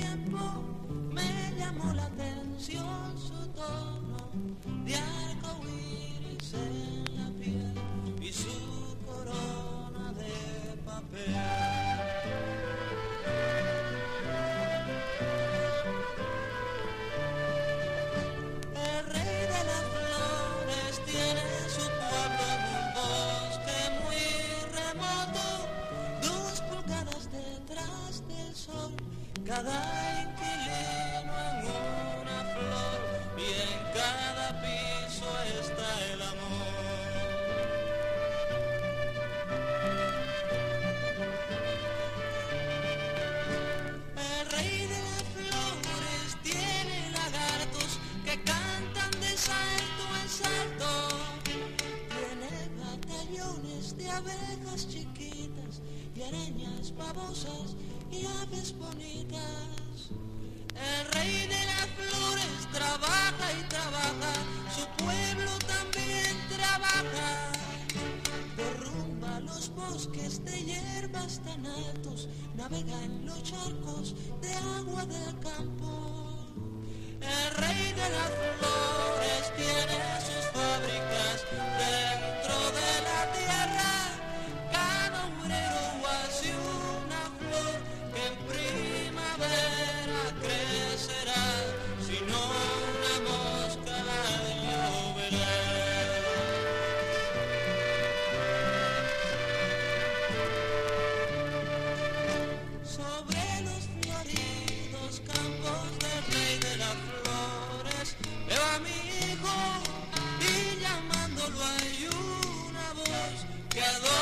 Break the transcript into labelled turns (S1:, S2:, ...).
S1: tiempo me llamó la atención su tono de arco iris en la piel y su corona de papel. El rey de las flores tiene su pueblo en un bosque muy remoto, 2 pulgadas detrás del sol, cada inquilino en una flor y en cada piso está el amor. El rey de las flores tiene lagartos que cantan de salto en salto, tiene batallones de abejas chiquitas y arañas babosas y aves bonitas. El rey de las flores trabaja y trabaja, su pueblo también trabaja. Derrumba los bosques de hierbas tan altos, navega en los charcos de agua del campo. El rey de las flores tiene sus fábricas dentro de la tierra, cada obrero hace una flor que en primavera crecerá, si no una mosca la lloverá. Sobre los floridos campos del rey de las flores veo a mi hijo y llamándolo hay una voz que adora.